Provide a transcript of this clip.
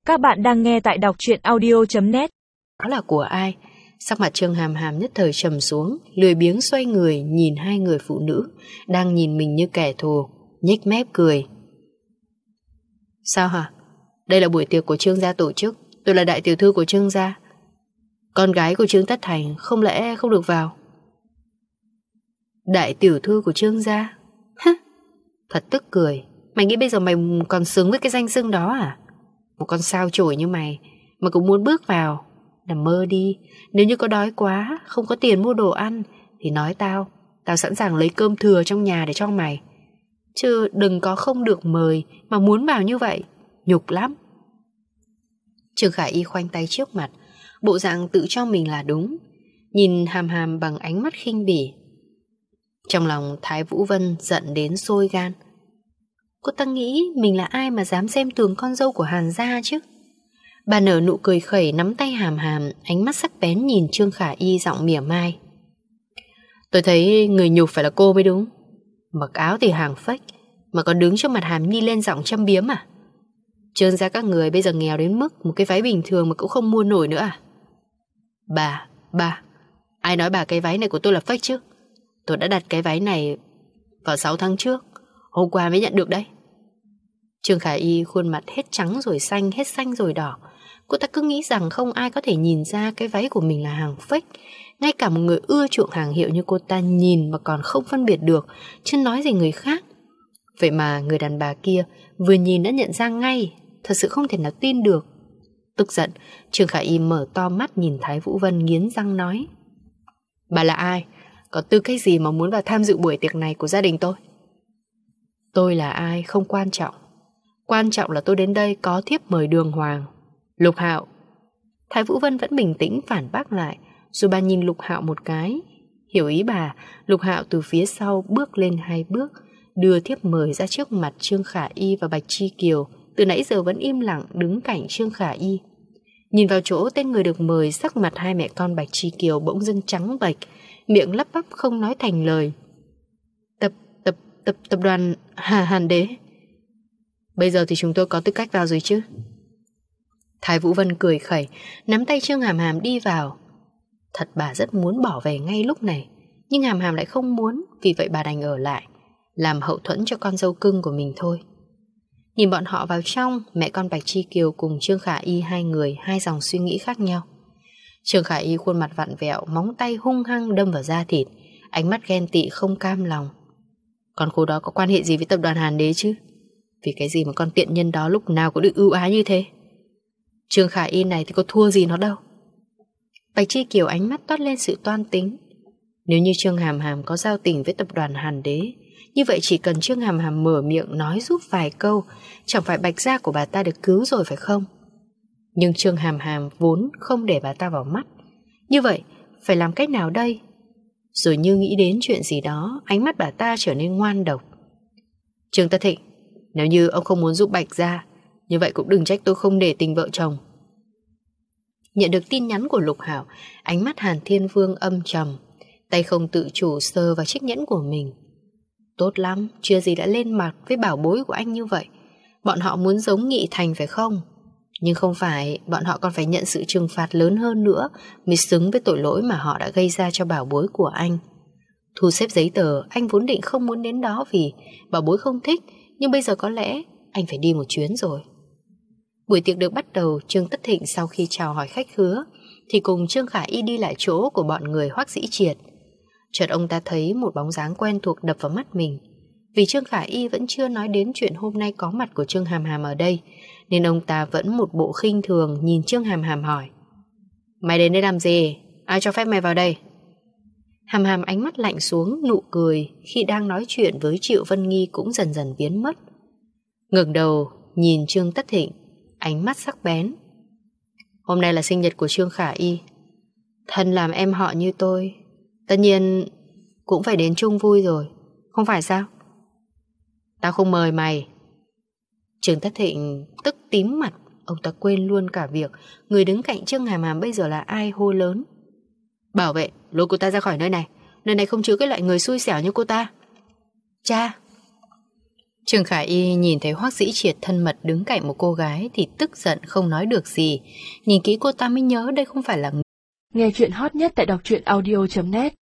Các bạn đang nghe tại đọc truyện audio.net. Đó là của ai? Sắc mặt Trương Hàm Hàm nhất thời trầm xuống, lười biếng xoay người nhìn hai người phụ nữ đang nhìn mình như kẻ thù, nhếch mép cười. Sao hả? Đây là buổi tiệc của Trương gia tổ chức, tôi là đại tiểu thư của Trương gia. Con gái của Trương Tất Thành không lẽ không được vào? Đại tiểu thư của Trương gia? Thật tức cười. Mày nghĩ bây giờ mày còn xứng với cái danh xưng đó à? Một con sao chổi như mày mà cũng muốn bước vào? Nằm mơ đi. Nếu như có đói quá, không có tiền mua đồ ăn thì nói tao sẵn sàng lấy cơm thừa trong nhà để cho mày. Chứ đừng có không được mời mà muốn vào như vậy, nhục lắm. Trương Khả Y khoanh tay trước mặt, bộ dạng tự cho mình là đúng, nhìn Hàm Hàm bằng ánh mắt khinh bỉ. Trong lòng Thái Vũ Vân giận đến sôi gan. Cô ta nghĩ mình là ai mà dám xem thường con dâu của Hàn gia chứ? Bà nở nụ cười khẩy, nắm tay Hàm Hàm, ánh mắt sắc bén nhìn Trương Khả Y, giọng mỉa mai. Tôi thấy người nhục phải là cô mới đúng. Mặc áo thì hàng phếch mà còn đứng trước mặt Hàm Nhi lên giọng châm biếm à? Trương gia các người bây giờ nghèo đến mức một cái váy bình thường mà cũng không mua nổi nữa à? Bà, ai nói bà cái váy này của tôi là fake chứ? Tôi đã đặt cái váy này vào 6 tháng trước, hôm qua mới nhận được đấy. Trương Khả Y khuôn mặt hết trắng rồi xanh, hết xanh rồi đỏ. Cô ta cứ nghĩ rằng không ai có thể nhìn ra cái váy của mình là hàng fake. Ngay cả một người ưa chuộng hàng hiệu như cô ta nhìn mà còn không phân biệt được, chứ nói gì người khác. Vậy mà người đàn bà kia vừa nhìn đã nhận ra ngay, thật sự không thể nào tin được. Tức giận, Trương Khả Y mở to mắt nhìn Thái Vũ Vân, nghiến răng nói. Bà là ai? Có tư cách gì mà muốn vào tham dự buổi tiệc này của gia đình tôi? Tôi là ai không quan trọng. Quan trọng là tôi đến đây có thiếp mời đường hoàng. Lục Hạo. Thái Vũ Vân vẫn bình tĩnh phản bác lại, rồi bà nhìn Lục Hạo một cái. Hiểu ý bà, Lục Hạo từ phía sau bước lên 2 bước, đưa thiếp mời ra trước mặt Trương Khả Y và Bạch Chi Kiều, từ nãy giờ vẫn im lặng đứng cạnh Trương Khả Y. Nhìn vào chỗ tên người được mời, sắc mặt hai mẹ con Bạch Chi Kiều bỗng dưng trắng bệch, miệng lắp bắp không nói thành lời. Tập đoàn Hàn Đế. Bây giờ thì chúng tôi có tư cách vào rồi chứ? Thái Vũ Vân cười khẩy, nắm tay Trương Hàm Hàm đi vào. Thật bà rất muốn bỏ về ngay lúc này, nhưng Hàm Hàm lại không muốn, vì vậy bà đành ở lại, làm hậu thuẫn cho con dâu cưng của mình thôi. Nhìn bọn họ vào trong, mẹ con Bạch Chi Kiều cùng Trương Khả Y hai người, hai dòng suy nghĩ khác nhau. Trương Khả Y khuôn mặt vặn vẹo, móng tay hung hăng đâm vào da thịt, ánh mắt ghen tị không cam lòng. Con cô đó có quan hệ gì với tập đoàn Hàn Đế chứ? Vì cái gì mà con tiện nhân đó lúc nào cũng được ưu ái như thế? Trương Khả Y này thì có thua gì nó đâu. Bạch Chi Kiều ánh mắt toát lên sự toan tính. Nếu như Trương Hàm Hàm có giao tình với tập đoàn Hàn Đế, như vậy chỉ cần Trương Hàm Hàm mở miệng nói giúp vài câu, chẳng phải Bạch gia của bà ta được cứu rồi phải không? Nhưng Trương Hàm Hàm vốn không để bà ta vào mắt. Như vậy phải làm cách nào đây? Rồi như nghĩ đến chuyện gì đó, ánh mắt bà ta trở nên ngoan độc. Trương Tất Thịnh, nếu như ông không muốn giúp Bạch gia, như vậy cũng đừng trách tôi không để tình vợ chồng. Nhận được tin nhắn của Lục Hạo, ánh mắt Hàn Thiên Vương âm trầm, tay không tự chủ sờ vào chiếc nhẫn của mình. Tốt lắm, chưa gì đã lên mặt với bảo bối của anh như vậy. Bọn họ muốn giống Nghị Thành phải không? Nhưng không phải, bọn họ còn phải nhận sự trừng phạt lớn hơn nữa mới xứng với tội lỗi mà họ đã gây ra cho bảo bối của anh. Thu xếp giấy tờ, anh vốn định không muốn đến đó vì bảo bối không thích, nhưng bây giờ có lẽ anh phải đi một chuyến rồi. Buổi tiệc được bắt đầu, Trương Tất Thịnh sau khi chào hỏi khách khứa thì cùng Trương Khả Y đi lại chỗ của bọn người Hoắc Dĩ Triệt. Chợt ông ta thấy một bóng dáng quen thuộc đập vào mắt mình. Vì Trương Khả Y vẫn chưa nói đến chuyện hôm nay có mặt của Trương Hàm Hàm ở đây, nên ông ta vẫn một bộ khinh thường nhìn Trương Hàm Hàm hỏi. Mày đến đây làm gì? Ai cho phép mày vào đây? Hàm Hàm ánh mắt lạnh xuống, nụ cười khi đang nói chuyện với Triệu Vân Nghi cũng dần dần biến mất. Ngẩng đầu nhìn Trương Tất Thịnh, ánh mắt sắc bén. Hôm nay là sinh nhật của Trương Khả Y. Thân làm em họ như tôi, tất nhiên cũng phải đến chung vui rồi, không phải sao? Tao không mời mày. Trương Tất Thịnh tức tím mặt, ông ta quên luôn cả việc người đứng cạnh Trương Hàm Hàm bây giờ là ai, hô lớn. Bảo vệ, lôi cô ta ra khỏi nơi này. Nơi này không chứa cái loại người xui xẻo như cô ta. Cha! Trương Khả Y nhìn thấy Hoắc Dĩ Triệt thân mật đứng cạnh một cô gái thì tức giận không nói được gì. Nhìn kỹ cô ta mới nhớ đây không phải là... Nghe chuyện hot nhất tại đọc truyện audio.net